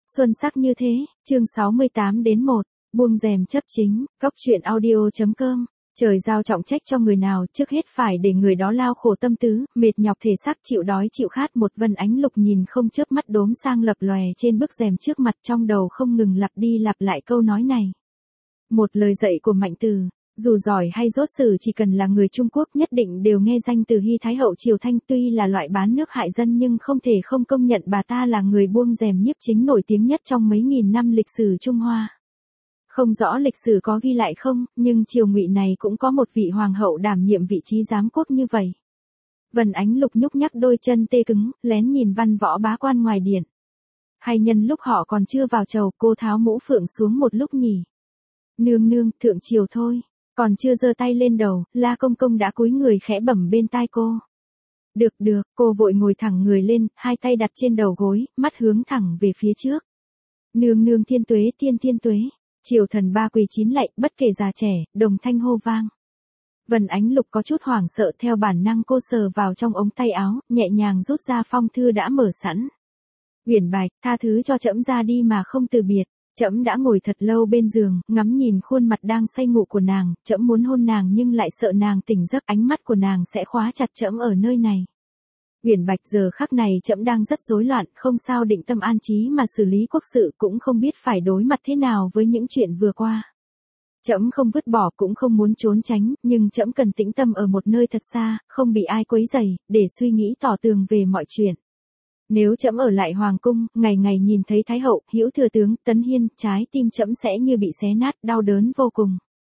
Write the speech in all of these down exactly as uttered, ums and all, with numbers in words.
Xuân sắc như thế, chương sáu mươi tám đến một, buông rèm chấp chính, góc truyện audio.com. Trời giao trọng trách cho người nào, trước hết phải để người đó lao khổ tâm tứ, mệt nhọc thể xác, chịu đói chịu khát. Một Vân Ánh Lục nhìn không chớp mắt đốm sang lập lòe trên bức rèm trước mặt, trong đầu không ngừng lặp đi lặp lại câu nói này. Một lời dạy của Mạnh Từ, dù giỏi hay dốt sử chỉ cần là người Trung Quốc nhất định đều nghe danh từ Hy Thái Hậu Triều Thanh, tuy là loại bán nước hại dân nhưng không thể không công nhận bà ta là người buông rèm nhiếp chính nổi tiếng nhất trong mấy nghìn năm lịch sử Trung Hoa. Không rõ lịch sử có ghi lại không, nhưng triều Ngụy này cũng có một vị hoàng hậu đảm nhiệm vị trí giám quốc như vậy. Vân Ánh Lục nhúc nhắc đôi chân tê cứng, lén nhìn văn võ bá quan ngoài điện. Hay nhân lúc họ còn chưa vào chầu, cô tháo mũ phượng xuống một lúc nhỉ. Nương nương, thượng triều thôi. Còn chưa giơ tay lên đầu, La Công Công đã cúi người khẽ bẩm bên tai cô. Được được, cô vội ngồi thẳng người lên, hai tay đặt trên đầu gối, mắt hướng thẳng về phía trước. Nương nương thiên tuế, thiên thiên tuế. Triều thần ba quỳ chín lạy, bất kể già trẻ, đồng thanh hô vang. Vân Ánh Lục có chút hoảng sợ, theo bản năng cô sờ vào trong ống tay áo, nhẹ nhàng rút ra phong thư đã mở sẵn. Uyển Bạch, tha thứ cho trẫm ra đi mà không từ biệt. Trẫm đã ngồi thật lâu bên giường, ngắm nhìn khuôn mặt đang say ngủ của nàng, trẫm muốn hôn nàng nhưng lại sợ nàng tỉnh giấc, ánh mắt của nàng sẽ khóa chặt trẫm ở nơi này. Uyển Bạch, giờ khắc này trẫm đang rất rối loạn, không sao định tâm an trí mà xử lý quốc sự, cũng không biết phải đối mặt thế nào với những chuyện vừa qua. Trẫm không vứt bỏ cũng không muốn trốn tránh, nhưng trẫm cần tĩnh tâm ở một nơi thật xa, không bị ai quấy rầy, để suy nghĩ tỏ tường về mọi chuyện. Nếu trẫm ở lại hoàng cung, ngày ngày nhìn thấy Thái hậu, Hữu thừa tướng, Tấn Hiên, trái tim trẫm sẽ như bị xé nát, đau đớn vô cùng.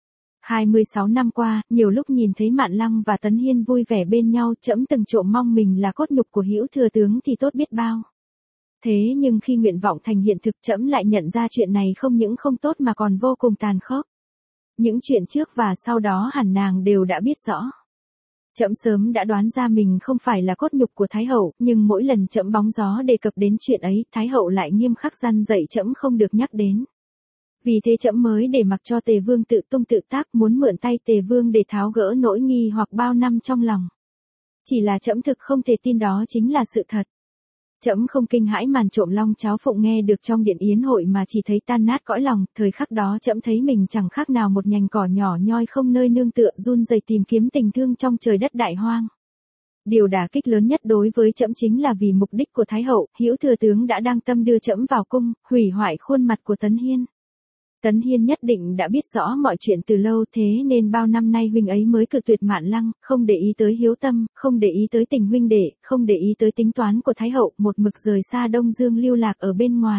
hai mươi sáu năm qua, nhiều lúc nhìn thấy Mạn Lăng và Tấn Hiên vui vẻ bên nhau, trẫm từng trộm mong mình là cốt nhục của Hữu thừa tướng thì tốt biết bao. Thế nhưng khi nguyện vọng thành hiện thực, trẫm lại nhận ra chuyện này không những không tốt mà còn vô cùng tàn khốc. Những chuyện trước và sau đó hẳn nàng đều đã biết rõ. Trẫm sớm đã đoán ra mình không phải là cốt nhục của Thái hậu, nhưng mỗi lần trẫm bóng gió đề cập đến chuyện ấy, Thái hậu lại nghiêm khắc răn dạy trẫm không được nhắc đến. Vì thế trẫm mới để mặc cho Tề Vương tự tung tự tác, muốn mượn tay Tề Vương để tháo gỡ nỗi nghi hoặc bao năm trong lòng. Chỉ là trẫm thực không thể tin đó chính là sự thật. Trẫm không kinh hãi màn trộm long cháo phụng nghe được trong điện yến hội mà chỉ thấy tan nát cõi lòng, thời khắc đó trẫm thấy mình chẳng khác nào một nhành cỏ nhỏ nhoi không nơi nương tựa, run rẩy tìm kiếm tình thương trong trời đất đại hoang. Điều đả kích lớn nhất đối với trẫm chính là vì mục đích của Thái hậu, Hữu thừa tướng đã đang tâm đưa trẫm vào cung, hủy hoại khuôn mặt của Tấn Hiên. Tấn Hiên nhất định đã biết rõ mọi chuyện từ lâu, thế nên bao năm nay huynh ấy mới cự tuyệt Mạn Lăng, không để ý tới hiếu tâm, không để ý tới tình huynh đệ, không để ý tới tính toán của Thái hậu, một mực rời xa Đông Dương lưu lạc ở bên ngoài.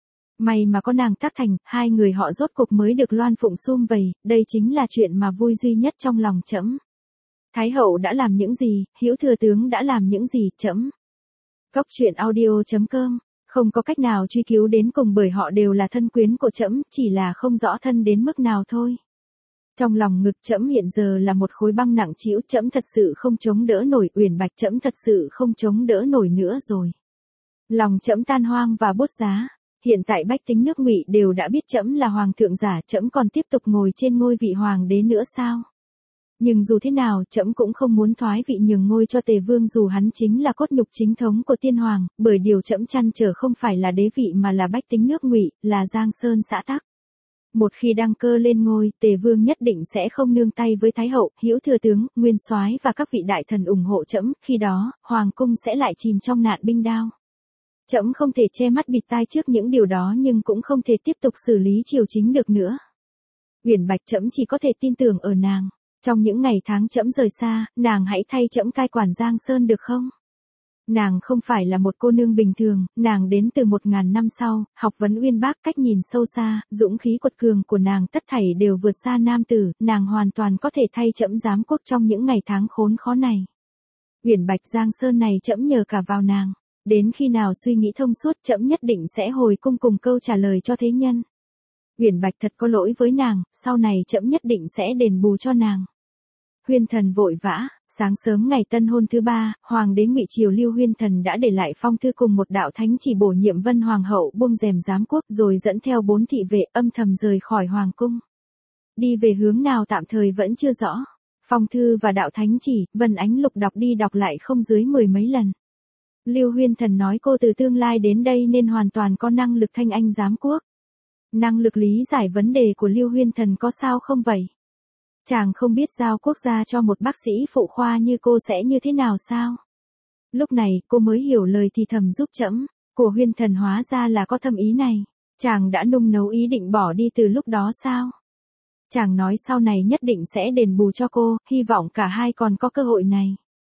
May mà có nàng tác thành, hai người họ rốt cục mới được Loan Phụng sum vầy, đây chính là chuyện mà vui duy nhất trong lòng trẫm. Thái hậu đã làm những gì, Hữu thừa tướng đã làm những gì, trẫm. Góc truyện audio.com. Không có cách nào truy cứu đến cùng bởi họ đều là thân quyến của trẫm, chỉ là không rõ thân đến mức nào thôi. Trong lòng ngực trẫm hiện giờ là một khối băng nặng trĩu, trẫm thật sự không chống đỡ nổi, Uyển Bạch, trẫm thật sự không chống đỡ nổi nữa rồi. Lòng trẫm tan hoang và bốt giá, hiện tại bách tính nước Ngụy đều đã biết trẫm là hoàng thượng giả, trẫm còn tiếp tục ngồi trên ngôi vị hoàng đế nữa sao? Nhưng dù thế nào, trẫm cũng không muốn thoái vị nhường ngôi cho Tề Vương dù hắn chính là cốt nhục chính thống của tiên hoàng, bởi điều trẫm trăn trở không phải là đế vị mà là bách tính nước Ngụy, là Giang Sơn xã tắc. Một khi đăng cơ lên ngôi, Tề Vương nhất định sẽ không nương tay với Thái hậu, Hữu thừa tướng, Nguyên soái và các vị đại thần ủng hộ trẫm, khi đó, hoàng cung sẽ lại chìm trong nạn binh đao. Trẫm không thể che mắt bịt tai trước những điều đó nhưng cũng không thể tiếp tục xử lý triều chính được nữa. Uyển Bạch, trẫm chỉ có thể tin tưởng ở nàng. Trong những ngày tháng trẫm rời xa, nàng hãy thay trẫm cai quản Giang Sơn được không? Nàng không phải là một cô nương bình thường, nàng đến từ một ngàn năm sau, học vấn uyên bác, cách nhìn sâu xa, dũng khí quật cường của nàng tất thảy đều vượt xa nam tử, nàng hoàn toàn có thể thay trẫm giám quốc trong những ngày tháng khốn khó này. Uyển Bạch, Giang Sơn này trẫm nhờ cả vào nàng, đến khi nào suy nghĩ thông suốt trẫm nhất định sẽ hồi cung cùng câu trả lời cho thế nhân. Uyển Bạch thật có lỗi với nàng, sau này trẫm nhất định sẽ đền bù cho nàng. Huyên Thần vội vã, sáng sớm ngày tân hôn thứ ba, hoàng đế Ngụy triều Lưu Huyên Thần đã để lại phong thư cùng một đạo thánh chỉ bổ nhiệm Vân hoàng hậu buông rèm giám quốc, rồi dẫn theo bốn thị vệ âm thầm rời khỏi hoàng cung. Đi về hướng nào tạm thời vẫn chưa rõ. Phong thư và đạo thánh chỉ, Vân Ánh Lục đọc đi đọc lại không dưới mười mấy lần. Lưu Huyên Thần nói cô từ tương lai đến đây nên hoàn toàn có năng lực thanh anh giám quốc. Năng lực lý giải vấn đề của Lưu Huyên Thần có sao không vậy? Chàng không biết giao quốc gia cho một bác sĩ phụ khoa như cô sẽ như thế nào sao? Lúc này cô mới hiểu lời thì thầm giúp trẫm, của Huyên Thần hóa ra là có thâm ý này. Chàng đã nung nấu ý định bỏ đi từ lúc đó sao? Chàng nói sau này nhất định sẽ đền bù cho cô, hy vọng cả hai còn có cơ hội này.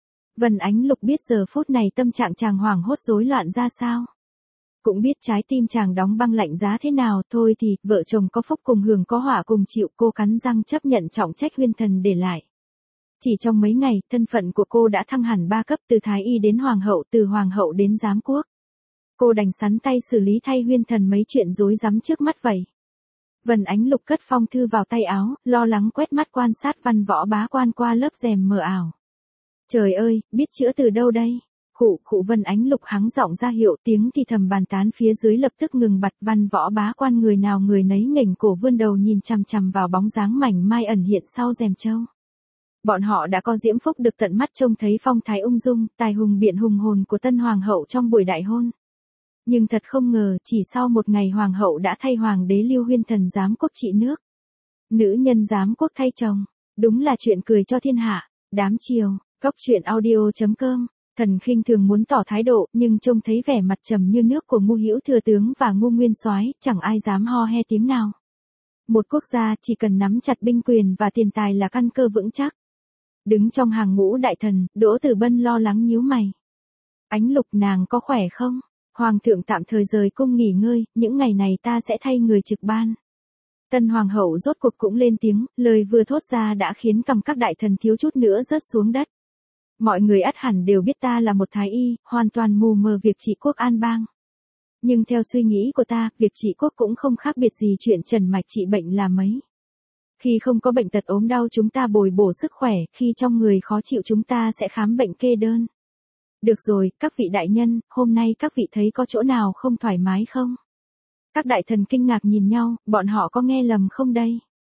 Vân Ánh Lục biết giờ phút này tâm trạng chàng hoảng hốt rối loạn ra sao. Cũng biết trái tim chàng đóng băng lạnh giá thế nào, thôi thì, vợ chồng có phúc cùng hưởng có họa cùng chịu, cô cắn răng chấp nhận trọng trách Huyên Thần để lại. Chỉ trong mấy ngày, thân phận của cô đã thăng hẳn ba cấp từ Thái Y đến Hoàng hậu, từ Hoàng hậu đến giám quốc. Cô đành sắn tay xử lý thay Huyên Thần mấy chuyện rối rắm trước mắt vậy. Vân Ánh Lục cất phong thư vào tay áo, lo lắng quét mắt quan sát Văn Võ Bá Quan qua lớp rèm mờ ảo. Trời ơi, biết chữa từ đâu đây? Khụ khụ Vân Ánh Lục hắng giọng ra hiệu, tiếng thì thầm bàn tán phía dưới lập tức ngừng bặt. Văn Võ Bá Quan người nào người nấy nghềnh cổ vươn đầu nhìn chằm chằm vào bóng dáng mảnh mai ẩn hiện sau rèm châu. Bọn họ đã có diễm phúc được tận mắt trông thấy phong thái ung dung, tài hùng biện hùng hồn của tân hoàng hậu trong buổi đại hôn. Nhưng thật không ngờ, chỉ sau một ngày hoàng hậu đã thay hoàng đế Lưu Huyên Thần giám quốc trị nước. Nữ nhân giám quốc thay chồng, đúng là chuyện cười cho thiên hạ. Đám chiều, Cốc Truyện Audio chấm com. Thần khinh thường muốn tỏ thái độ, nhưng trông thấy vẻ mặt trầm như nước của Ngu Hữu thừa tướng và Ngu Nguyên soái, chẳng ai dám ho he tiếng nào. Một quốc gia chỉ cần nắm chặt binh quyền và tiền tài là căn cơ vững chắc. Đứng trong hàng ngũ đại thần, Đỗ Tử Bân lo lắng nhíu mày. Ánh Lục nàng có khỏe không? Hoàng thượng tạm thời rời cung nghỉ ngơi, những ngày này ta sẽ thay người trực ban. Tân hoàng hậu rốt cuộc cũng lên tiếng, lời vừa thốt ra đã khiến cằm các đại thần thiếu chút nữa rớt xuống đất. Mọi người ắt hẳn đều biết ta là một thái y, hoàn toàn mù mờ việc trị quốc an bang. Nhưng theo suy nghĩ của ta, việc trị quốc cũng không khác biệt gì chuyện trần mạch trị bệnh là mấy. Khi không có bệnh tật ốm đau chúng ta bồi bổ sức khỏe, khi trong người khó chịu chúng ta sẽ khám bệnh kê đơn. Được rồi, các vị đại nhân, hôm nay các vị thấy có chỗ nào không thoải mái không? Các đại thần kinh ngạc nhìn nhau, bọn họ có nghe lầm không đây?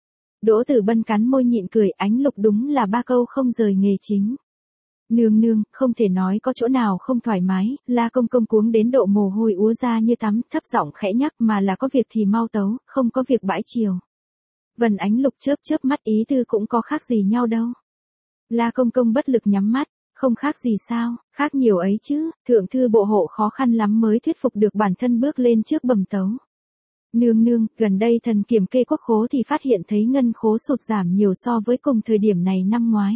Đỗ Tử Bân cắn môi nhịn cười, Ánh Lục đúng là ba câu không rời nghề chính. Nương nương, không thể nói có chỗ nào không thoải mái, La Công Công cuống đến độ mồ hôi úa ra như tắm, thấp giọng khẽ nhắc mà là có việc thì mau tấu, không có việc bãi chiều. Vân Ánh Lục chớp chớp mắt ý tư cũng có khác gì nhau đâu. La Công Công bất lực nhắm mắt, không khác gì sao, khác nhiều ấy chứ, thượng thư bộ hộ khó khăn lắm mới thuyết phục được bản thân bước lên trước bẩm tấu. Nương nương, gần đây thần kiểm kê quốc khố thì phát hiện thấy ngân khố sụt giảm nhiều so với cùng thời điểm này năm ngoái.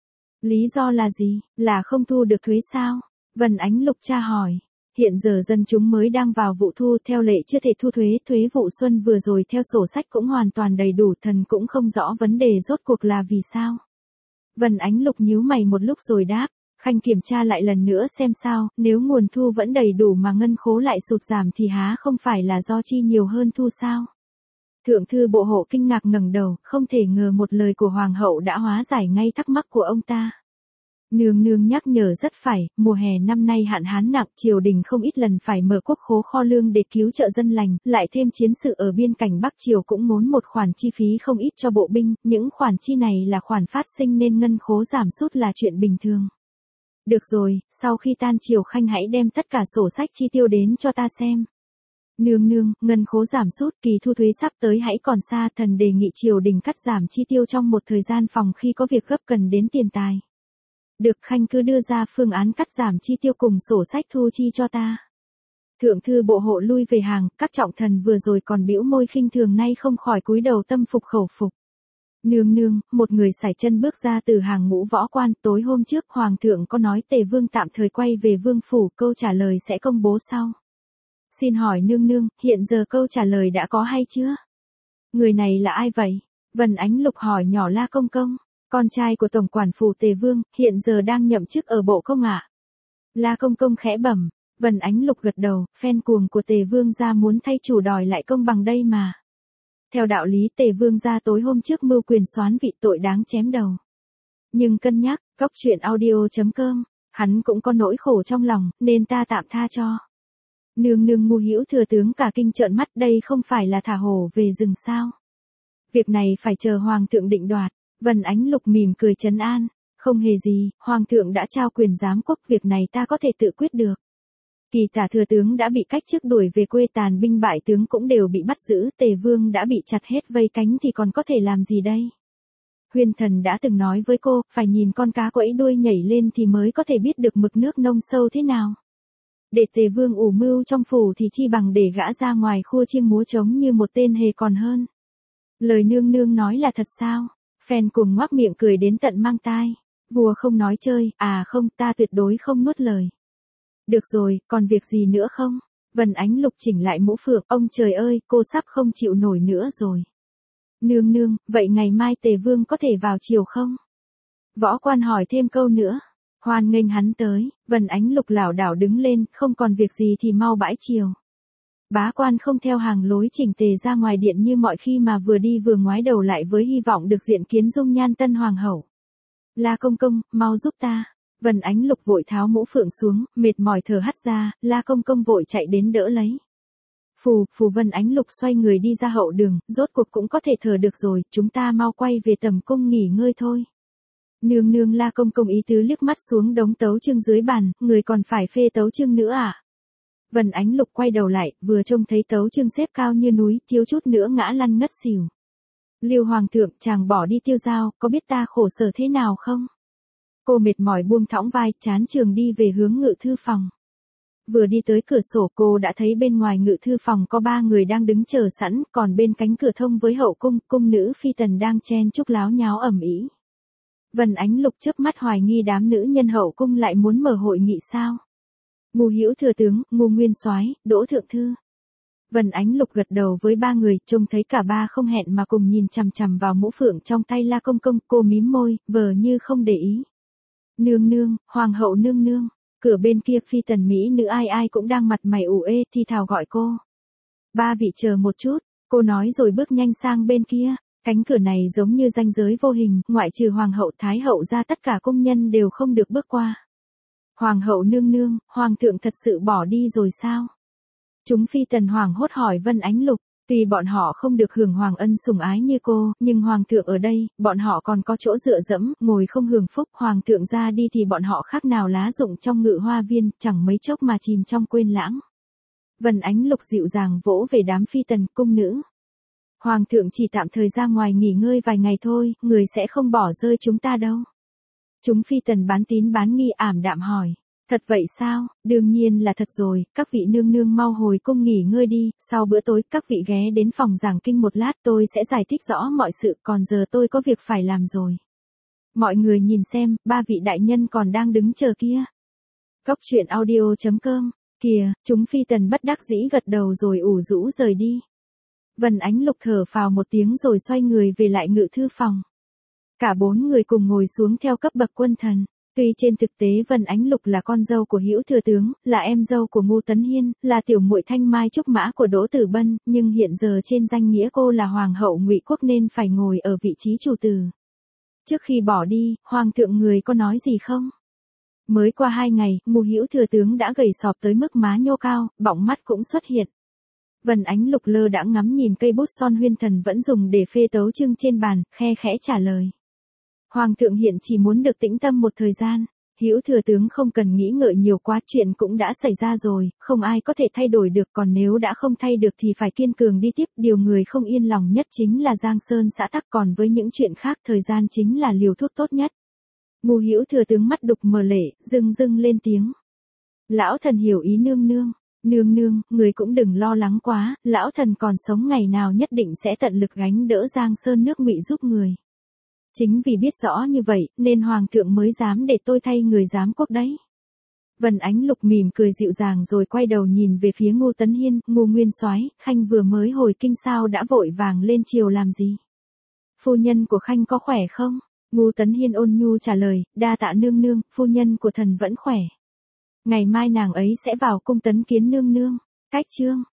Lý do là gì, là không thu được thuế sao? Vân Ánh Lục tra hỏi. Hiện giờ dân chúng mới đang vào vụ thu, theo lệ chưa thể thu thuế, thuế vụ xuân vừa rồi theo sổ sách cũng hoàn toàn đầy đủ, thần cũng không rõ vấn đề rốt cuộc là vì sao. Vân Ánh Lục nhíu mày một lúc rồi đáp, khanh kiểm tra lại lần nữa xem sao, nếu nguồn thu vẫn đầy đủ mà ngân khố lại sụt giảm thì há không phải là do chi nhiều hơn thu sao? Thượng thư bộ hộ kinh ngạc ngẩng đầu, không thể ngờ một lời của hoàng hậu đã hóa giải ngay thắc mắc của ông ta. Nương nương nhắc nhở rất phải, mùa hè năm nay hạn hán nặng, triều đình không ít lần phải mở quốc khố kho lương để cứu trợ dân lành, lại thêm chiến sự ở biên cảnh Bắc Triều cũng muốn một khoản chi phí không ít cho bộ binh, những khoản chi này là khoản phát sinh nên ngân khố giảm sút là chuyện bình thường. Được rồi, sau khi tan triều khanh hãy đem tất cả sổ sách chi tiêu đến cho ta xem. Nương nương, ngân khố giảm sút, kỳ thu thuế sắp tới hãy còn xa, thần đề nghị triều đình cắt giảm chi tiêu trong một thời gian phòng khi có việc gấp cần đến tiền tài. Được, khanh cứ đưa ra phương án cắt giảm chi tiêu cùng sổ sách thu chi cho ta. Thượng thư bộ hộ lui về hàng, các trọng thần vừa rồi còn bĩu môi khinh thường nay không khỏi cúi đầu tâm phục khẩu phục. Nương nương, một người sải chân bước ra từ hàng ngũ võ quan, tối hôm trước hoàng thượng có nói Tề Vương tạm thời quay về vương phủ, câu trả lời sẽ công bố sau. Xin hỏi nương nương, hiện giờ câu trả lời đã có hay chưa? Người này là ai vậy? Vân Ánh Lục hỏi nhỏ La Công Công, con trai của tổng quản phủ Tề Vương, hiện giờ đang nhậm chức ở bộ công ạ. La Công Công khẽ bẩm, Vân Ánh Lục gật đầu, phen cuồng của Tề Vương gia muốn thay chủ đòi lại công bằng đây mà. Theo đạo lý Tề Vương gia tối hôm trước mưu quyền soán vị tội đáng chém đầu. Nhưng cân nhắc, Cốc Truyện Audio chấm com, hắn cũng có nỗi khổ trong lòng, nên ta tạm tha cho. Nương nương Ngu Hữu thừa tướng cả kinh trợn mắt, đây không phải là thả hổ về rừng sao? Việc này phải chờ hoàng thượng định đoạt. Vân Ánh Lục mỉm cười trấn an, không hề gì, hoàng thượng đã trao quyền giám quốc, việc này ta có thể tự quyết được. Kỳ tả thừa tướng đã bị cách chức đuổi về quê, tàn binh bại tướng cũng đều bị bắt giữ, Tề Vương đã bị chặt hết vây cánh thì còn có thể làm gì đây? Huyền Thần đã từng nói với cô, phải nhìn con cá quẫy đuôi nhảy lên thì mới có thể biết được mực nước nông sâu thế nào. Để Tề Vương ủ mưu trong phủ thì chi bằng để gã ra ngoài khua chiêng múa trống như một tên hề còn hơn. Lời nương nương nói là thật sao? Phen cùng ngoác miệng cười đến tận mang tai. Vua không nói chơi, à không, ta tuyệt đối không nuốt lời. Được rồi, còn việc gì nữa không? Vân Ánh Lục chỉnh lại mũ phượng, ông trời ơi, cô sắp không chịu nổi nữa rồi. Nương nương, vậy ngày mai Tề Vương có thể vào triều không? Võ Quan hỏi thêm câu nữa. Hoan nghênh hắn tới, Vân Ánh Lục lảo đảo đứng lên, không còn việc gì thì mau bãi triều. Bá Quan không theo hàng lối chỉnh tề ra ngoài điện như mọi khi mà vừa đi vừa ngoái đầu lại với hy vọng được diện kiến dung nhan tân hoàng hậu. La công công, mau giúp ta. Vân Ánh Lục vội tháo mũ phượng xuống, mệt mỏi thở hắt ra, La công công vội chạy đến đỡ lấy. Phù, phù Vân Ánh Lục xoay người đi ra hậu đường, rốt cuộc cũng có thể thở được rồi, chúng ta mau quay về tầm cung nghỉ ngơi thôi. Nương nương, La công công ý tứ liếc mắt xuống đống tấu chương dưới bàn, người còn phải phê tấu chương nữa à? Vân Ánh Lục quay đầu lại, vừa trông thấy tấu chương xếp cao như núi, thiếu chút nữa ngã lăn ngất xỉu. Liêu hoàng thượng, chàng bỏ đi tiêu dao, có biết ta khổ sở thế nào không? Cô mệt mỏi buông thõng vai, chán trường đi về hướng ngự thư phòng. Vừa đi tới cửa sổ cô đã thấy bên ngoài ngự thư phòng có ba người đang đứng chờ sẵn, còn bên cánh cửa thông với hậu cung, cung nữ phi tần đang chen chúc láo nháo ầm ĩ. Vân Ánh Lục chớp mắt hoài nghi đám nữ nhân hậu cung lại muốn mở hội nghị sao? Ngô Hữu thừa tướng, Ngô Nguyên soái, Đỗ thượng thư. Vân Ánh Lục gật đầu với ba người, trông thấy cả ba không hẹn mà cùng nhìn chằm chằm vào mũ phượng trong tay La công công, cô mím môi, vờ như không để ý. Nương nương, hoàng hậu nương nương, cửa bên kia phi tần mỹ nữ ai ai cũng đang mặt mày ủ ê thì thào gọi cô. Ba vị chờ một chút, cô nói rồi bước nhanh sang bên kia. Cánh cửa này giống như ranh giới vô hình, ngoại trừ hoàng hậu thái hậu ra tất cả cung nhân đều không được bước qua. Hoàng hậu nương nương, hoàng thượng thật sự bỏ đi rồi sao? Chúng phi tần hoàng hốt hỏi Vân Ánh Lục, tuy bọn họ không được hưởng hoàng ân sủng ái như cô, nhưng hoàng thượng ở đây, bọn họ còn có chỗ dựa dẫm, ngồi không hưởng phúc, hoàng thượng ra đi thì bọn họ khác nào lá rụng trong ngự hoa viên, chẳng mấy chốc mà chìm trong quên lãng. Vân Ánh Lục dịu dàng vỗ về đám phi tần cung nữ. Hoàng thượng chỉ tạm thời ra ngoài nghỉ ngơi vài ngày thôi, người sẽ không bỏ rơi chúng ta đâu. Chúng phi tần bán tín bán nghi ảm đạm hỏi. Thật vậy sao? Đương nhiên là thật rồi, các vị nương nương mau hồi cung nghỉ ngơi đi, sau bữa tối các vị ghé đến phòng giảng kinh một lát tôi sẽ giải thích rõ mọi sự, còn giờ tôi có việc phải làm rồi. Mọi người nhìn xem, ba vị đại nhân còn đang đứng chờ kia. Góc truyện audio chấm com, kìa, chúng phi tần bất đắc dĩ gật đầu rồi ủ rũ rời đi. Vân Ánh Lục thở phào một tiếng rồi xoay người về lại ngự thư phòng. Cả bốn người cùng ngồi xuống theo cấp bậc quân thần. Tuy trên thực tế Vân Ánh Lục là con dâu của Hữu thừa tướng, là em dâu của Ngô Tấn Hiên, là tiểu muội thanh mai trúc mã của Đỗ Tử Bân, nhưng hiện giờ trên danh nghĩa cô là hoàng hậu Ngụy Quốc nên phải ngồi ở vị trí chủ tử. Trước khi bỏ đi, hoàng thượng người có nói gì không? Mới qua hai ngày, Ngô Hữu thừa tướng đã gầy sọp tới mức má nhô cao, bọng mắt cũng xuất hiện. Vân Ánh Lục lơ đãng ngắm nhìn cây bút son Huyên Thần vẫn dùng để phê tấu chương trên bàn, khe khẽ trả lời. Hoàng thượng hiện chỉ muốn được tĩnh tâm một thời gian. Hữu thừa tướng không cần nghĩ ngợi nhiều quá, chuyện cũng đã xảy ra rồi, không ai có thể thay đổi được, còn nếu đã không thay được thì phải kiên cường đi tiếp. Điều người không yên lòng nhất chính là Giang Sơn xã tắc, còn với những chuyện khác thời gian chính là liều thuốc tốt nhất. Ngô Hữu thừa tướng mắt đục mờ lệ, rưng rưng lên tiếng. Lão thần hiểu ý nương nương. Nương nương, người cũng đừng lo lắng quá, lão thần còn sống ngày nào nhất định sẽ tận lực gánh đỡ Giang Sơn nước Ngụy giúp người. Chính vì biết rõ như vậy, nên hoàng thượng mới dám để tôi thay người giám quốc đấy. Vân Ánh Lục mỉm cười dịu dàng rồi quay đầu nhìn về phía Ngô Tấn Hiên, Ngô Nguyên soái, Khanh vừa mới hồi kinh sao đã vội vàng lên triều làm gì? Phu nhân của Khanh có khỏe không? Ngô Tấn Hiên ôn nhu trả lời, đa tạ nương nương, phu nhân của thần vẫn khỏe. Ngày mai nàng ấy sẽ vào cung tấn kiến nương nương. Cách chương